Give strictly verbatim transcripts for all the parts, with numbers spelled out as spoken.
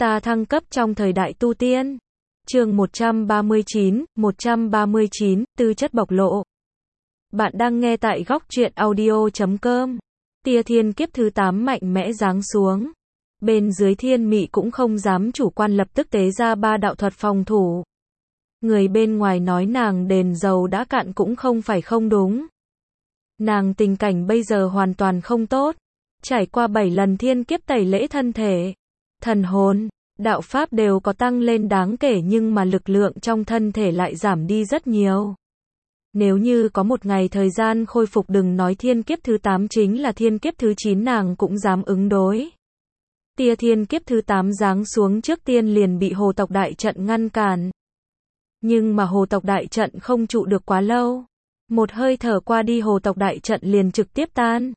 Ta thăng cấp trong thời đại tu tiên. Chương một trăm ba mươi chín, một trăm ba mươi chín, tư chất bộc lộ. Bạn đang nghe tại góc truyện audio chấm com. Tia thiên kiếp thứ tám mạnh mẽ giáng xuống. Bên dưới thiên mị cũng không dám chủ quan, lập tức tế ra ba đạo thuật phòng thủ. Người bên ngoài nói nàng đền dầu đã cạn cũng không phải không đúng. Nàng tình cảnh bây giờ hoàn toàn không tốt. Trải qua bảy lần thiên kiếp tẩy lễ thân thể, thần hồn, đạo pháp đều có tăng lên đáng kể, nhưng mà lực lượng trong thân thể lại giảm đi rất nhiều. Nếu như có một ngày thời gian khôi phục, đừng nói thiên kiếp thứ tám, chính là thiên kiếp thứ chín nàng cũng dám ứng đối. Tia thiên kiếp thứ tám giáng xuống trước tiên liền bị hồ tộc đại trận ngăn cản. Nhưng mà hồ tộc đại trận không trụ được quá lâu. Một hơi thở qua đi, hồ tộc đại trận liền trực tiếp tan.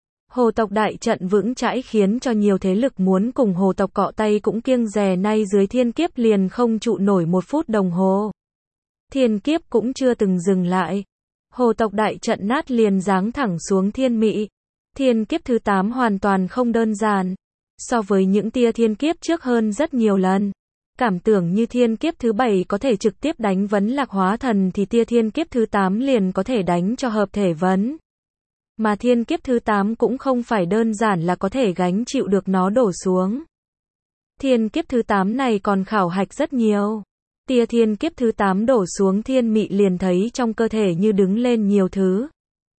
Hồ tộc đại trận vững chãi khiến cho nhiều thế lực muốn cùng hồ tộc cọ tay cũng kiêng dè, nay dưới thiên kiếp liền không trụ nổi một phút đồng hồ. Thiên kiếp cũng chưa từng dừng lại. Hồ tộc đại trận nát liền giáng thẳng xuống thiên mị. Thiên kiếp thứ tám hoàn toàn không đơn giản. So với những tia thiên kiếp trước hơn rất nhiều lần. Cảm tưởng như thiên kiếp thứ bảy có thể trực tiếp đánh vấn lạc hóa thần, thì tia thiên kiếp thứ tám liền có thể đánh cho hợp thể vấn. Mà thiên kiếp thứ tám cũng không phải đơn giản là có thể gánh chịu được nó đổ xuống. Thiên kiếp thứ tám này còn khảo hạch rất nhiều. Tia thiên kiếp thứ tám đổ xuống, thiên mị liền thấy trong cơ thể như đứng lên nhiều thứ.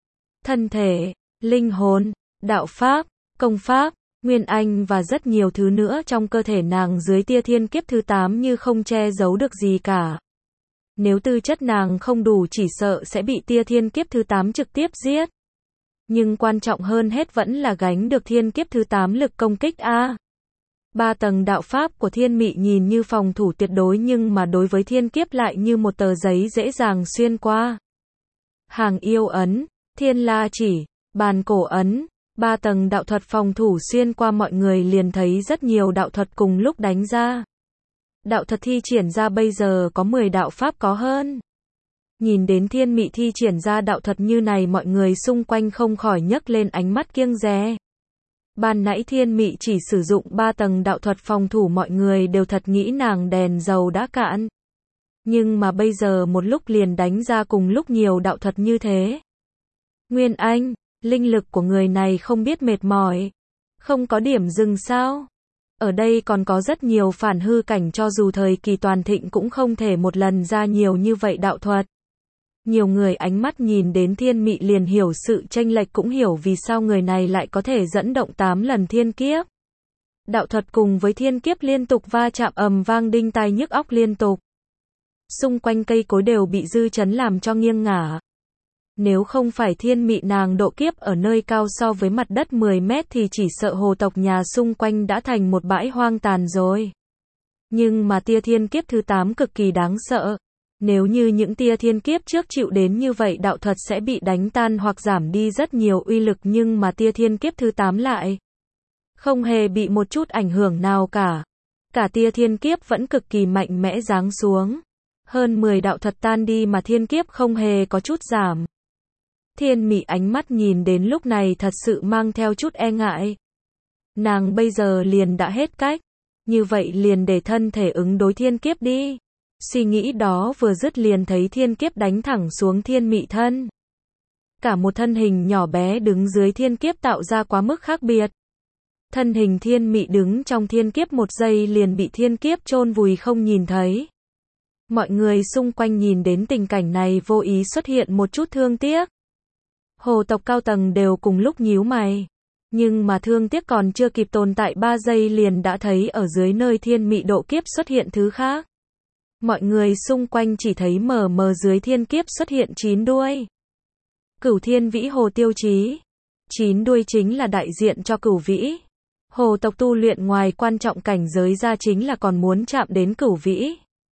Thân thể, linh hồn, đạo pháp, công pháp, nguyên anh và rất nhiều thứ nữa trong cơ thể nàng dưới tia thiên kiếp thứ tám như không che giấu được gì cả. Nếu tư chất nàng không đủ, chỉ sợ sẽ bị tia thiên kiếp thứ tám trực tiếp giết. Nhưng quan trọng hơn hết vẫn là gánh được thiên kiếp thứ tám lực công kích a. Ba tầng đạo pháp của thiên mị nhìn như phòng thủ tuyệt đối, nhưng mà đối với thiên kiếp lại như một tờ giấy dễ dàng xuyên qua. Hàng yêu ấn, thiên la chỉ, bàn cổ ấn, ba tầng đạo thuật phòng thủ xuyên qua, mọi người liền thấy rất nhiều đạo thuật cùng lúc đánh ra. Đạo thuật thi triển ra bây giờ có mười đạo pháp có hơn. Nhìn đến thiên mị thi triển ra đạo thuật như này, mọi người xung quanh không khỏi nhấc lên ánh mắt kiêng dè. Ban nãy thiên mị chỉ sử dụng ba tầng đạo thuật phòng thủ, mọi người đều thật nghĩ nàng đèn dầu đã cạn. Nhưng mà bây giờ một lúc liền đánh ra cùng lúc nhiều đạo thuật như thế. Nguyên anh, linh lực của người này không biết mệt mỏi. Không có điểm dừng sao? Ở đây còn có rất nhiều phản hư cảnh, cho dù thời kỳ toàn thịnh cũng không thể một lần ra nhiều như vậy đạo thuật. Nhiều người ánh mắt nhìn đến thiên mị liền hiểu sự chênh lệch, cũng hiểu vì sao người này lại có thể dẫn động tám lần thiên kiếp. Đạo thuật cùng với thiên kiếp liên tục va chạm, ầm vang đinh tai nhức óc liên tục. Xung quanh cây cối đều bị dư chấn làm cho nghiêng ngả. Nếu không phải thiên mị nàng độ kiếp ở nơi cao so với mặt đất mười mét thì chỉ sợ hồ tộc nhà xung quanh đã thành một bãi hoang tàn rồi. Nhưng mà tia thiên kiếp thứ tám cực kỳ đáng sợ. Nếu như những tia thiên kiếp trước chịu đến như vậy, đạo thuật sẽ bị đánh tan hoặc giảm đi rất nhiều uy lực, nhưng mà tia thiên kiếp thứ tám lại không hề bị một chút ảnh hưởng nào cả. Cả tia thiên kiếp vẫn cực kỳ mạnh mẽ giáng xuống. Hơn mười đạo thuật tan đi mà thiên kiếp không hề có chút giảm. Thiên mị ánh mắt nhìn đến lúc này thật sự mang theo chút e ngại. Nàng bây giờ liền đã hết cách. Như vậy liền để thân thể ứng đối thiên kiếp đi. Suy nghĩ đó vừa dứt liền thấy thiên kiếp đánh thẳng xuống thiên mị thân. Cả một thân hình nhỏ bé đứng dưới thiên kiếp tạo ra quá mức khác biệt. Thân hình thiên mị đứng trong thiên kiếp một giây liền bị thiên kiếp chôn vùi không nhìn thấy. Mọi người xung quanh nhìn đến tình cảnh này vô ý xuất hiện một chút thương tiếc. Hồ tộc cao tầng đều cùng lúc nhíu mày. Nhưng mà thương tiếc còn chưa kịp tồn tại ba giây liền đã thấy ở dưới nơi thiên mị độ kiếp xuất hiện thứ khác. Mọi người xung quanh chỉ thấy mờ mờ dưới thiên kiếp xuất hiện chín đuôi. Cửu thiên vĩ hồ tiêu chí. Chín đuôi chính là đại diện cho cửu vĩ. Hồ tộc tu luyện ngoài quan trọng cảnh giới ra chính là còn muốn chạm đến cửu vĩ.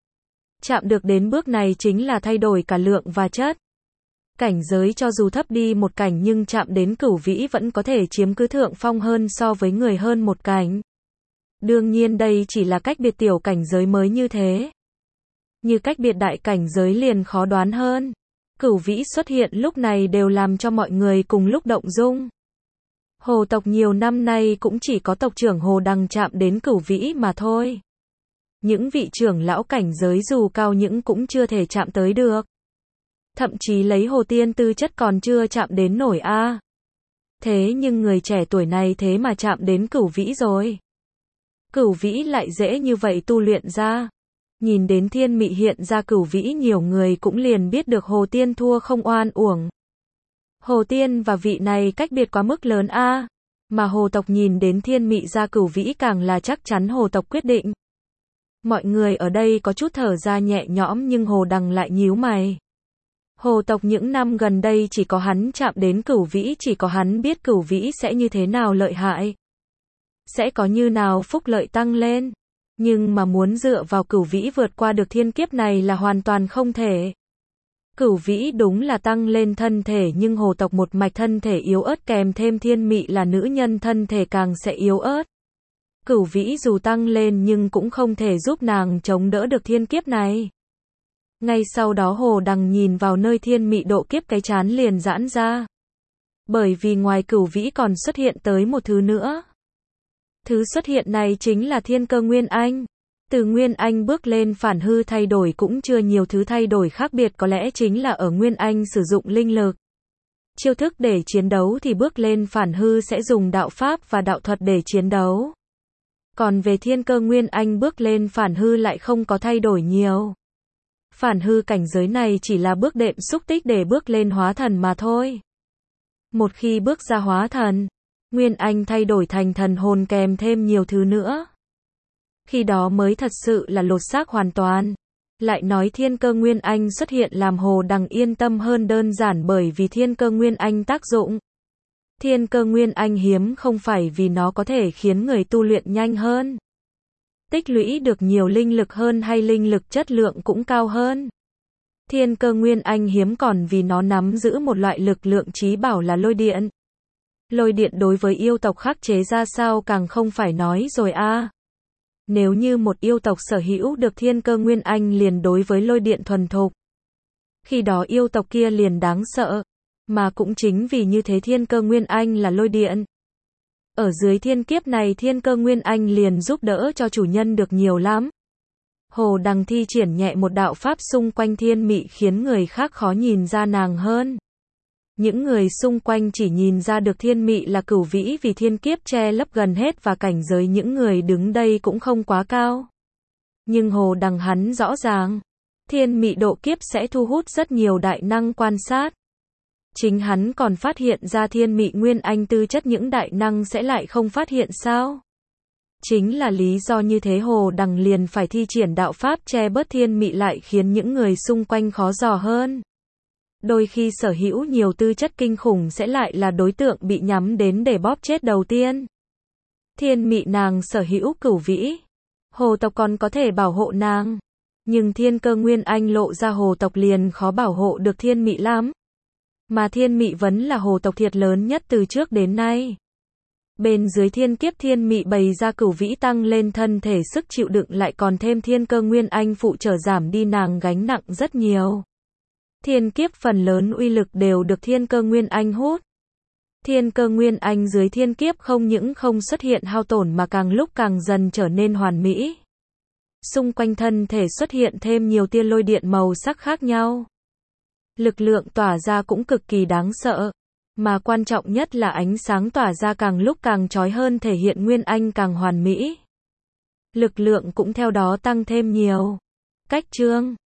Chạm được đến bước này chính là thay đổi cả lượng và chất. Cảnh giới cho dù thấp đi một cảnh nhưng chạm đến cửu vĩ vẫn có thể chiếm cứ thượng phong hơn so với người hơn một cảnh. Đương nhiên đây chỉ là cách biệt tiểu cảnh giới mới như thế. Như cách biệt đại cảnh giới liền khó đoán hơn. Cửu vĩ xuất hiện lúc này đều làm cho mọi người cùng lúc động dung. Hồ tộc nhiều năm nay cũng chỉ có tộc trưởng Hồ Đằng chạm đến cửu vĩ mà thôi. Những vị trưởng lão cảnh giới dù cao những cũng chưa thể chạm tới được. Thậm chí lấy Hồ Tiên tư chất còn chưa chạm đến nổi a. Thế nhưng người trẻ tuổi này thế mà chạm đến cửu vĩ rồi. Cửu vĩ lại dễ như vậy tu luyện ra. Nhìn đến thiên mị hiện ra cửu vĩ nhiều người cũng liền biết được Hồ Tiên thua không oan uổng. Hồ Tiên và vị này cách biệt quá mức lớn a. Mà hồ tộc nhìn đến thiên mị ra cửu vĩ càng là chắc chắn hồ tộc quyết định. Mọi người ở đây có chút thở ra nhẹ nhõm nhưng Hồ Đằng lại nhíu mày. Hồ tộc những năm gần đây chỉ có hắn chạm đến cửu vĩ, chỉ có hắn biết cửu vĩ sẽ như thế nào lợi hại. Sẽ có như nào phúc lợi tăng lên. Nhưng mà muốn dựa vào cửu vĩ vượt qua được thiên kiếp này là hoàn toàn không thể. Cửu vĩ đúng là tăng lên thân thể nhưng hồ tộc một mạch thân thể yếu ớt kèm thêm thiên mị là nữ nhân thân thể càng sẽ yếu ớt. Cửu vĩ dù tăng lên nhưng cũng không thể giúp nàng chống đỡ được thiên kiếp này. Ngay sau đó Hồ Đằng nhìn vào nơi thiên mị độ kiếp cái trán liền giãn ra. Bởi vì ngoài cửu vĩ còn xuất hiện tới một thứ nữa. Thứ xuất hiện này chính là thiên cơ Nguyên Anh. Từ Nguyên Anh bước lên phản hư thay đổi cũng chưa nhiều thứ thay đổi khác biệt, có lẽ chính là ở Nguyên Anh sử dụng linh lực. Chiêu thức để chiến đấu thì bước lên phản hư sẽ dùng đạo pháp và đạo thuật để chiến đấu. Còn về thiên cơ Nguyên Anh bước lên phản hư lại không có thay đổi nhiều. Phản hư cảnh giới này chỉ là bước đệm xúc tích để bước lên hóa thần mà thôi. Một khi bước ra hóa thần, Nguyên Anh thay đổi thành thần hồn kèm thêm nhiều thứ nữa. Khi đó mới thật sự là lột xác hoàn toàn. Lại nói thiên cơ Nguyên Anh xuất hiện làm Hồ Đằng yên tâm hơn đơn giản bởi vì thiên cơ Nguyên Anh tác dụng. Thiên cơ Nguyên Anh hiếm không phải vì nó có thể khiến người tu luyện nhanh hơn. Tích lũy được nhiều linh lực hơn hay linh lực chất lượng cũng cao hơn. Thiên cơ Nguyên Anh hiếm còn vì nó nắm giữ một loại lực lượng chí bảo là lôi điện. Lôi điện đối với yêu tộc khắc chế ra sao càng không phải nói rồi a. À. Nếu như một yêu tộc sở hữu được thiên cơ Nguyên Anh liền đối với lôi điện thuần thục. Khi đó yêu tộc kia liền đáng sợ. Mà cũng chính vì như thế thiên cơ Nguyên Anh là lôi điện. Ở dưới thiên kiếp này thiên cơ Nguyên Anh liền giúp đỡ cho chủ nhân được nhiều lắm. Hồ Đằng thi triển nhẹ một đạo pháp xung quanh thiên mị khiến người khác khó nhìn ra nàng hơn. Những người xung quanh chỉ nhìn ra được thiên mị là cửu vĩ vì thiên kiếp che lấp gần hết và cảnh giới những người đứng đây cũng không quá cao. Nhưng Hồ Đằng hắn rõ ràng, thiên mị độ kiếp sẽ thu hút rất nhiều đại năng quan sát. Chính hắn còn phát hiện ra thiên mị Nguyên Anh tư chất những đại năng sẽ lại không phát hiện sao? Chính là lý do như thế Hồ Đằng liền phải thi triển đạo pháp che bớt thiên mị lại khiến những người xung quanh khó dò hơn. Đôi khi sở hữu nhiều tư chất kinh khủng sẽ lại là đối tượng bị nhắm đến để bóp chết đầu tiên. Thiên mị nàng sở hữu cửu vĩ. Hồ tộc còn có thể bảo hộ nàng. Nhưng thiên cơ Nguyên Anh lộ ra hồ tộc liền khó bảo hộ được thiên mị lắm. Mà thiên mị vẫn là hồ tộc thiệt lớn nhất từ trước đến nay. Bên dưới thiên kiếp thiên mị bày ra cửu vĩ tăng lên thân thể sức chịu đựng lại còn thêm thiên cơ Nguyên Anh phụ trợ giảm đi nàng gánh nặng rất nhiều. Thiên kiếp phần lớn uy lực đều được thiên cơ Nguyên Anh hút. Thiên cơ Nguyên Anh dưới thiên kiếp không những không xuất hiện hao tổn mà càng lúc càng dần trở nên hoàn mỹ. Xung quanh thân thể xuất hiện thêm nhiều tia lôi điện màu sắc khác nhau. Lực lượng tỏa ra cũng cực kỳ đáng sợ. Mà quan trọng nhất là ánh sáng tỏa ra càng lúc càng chói hơn thể hiện Nguyên Anh càng hoàn mỹ. Lực lượng cũng theo đó tăng thêm nhiều. Cách chương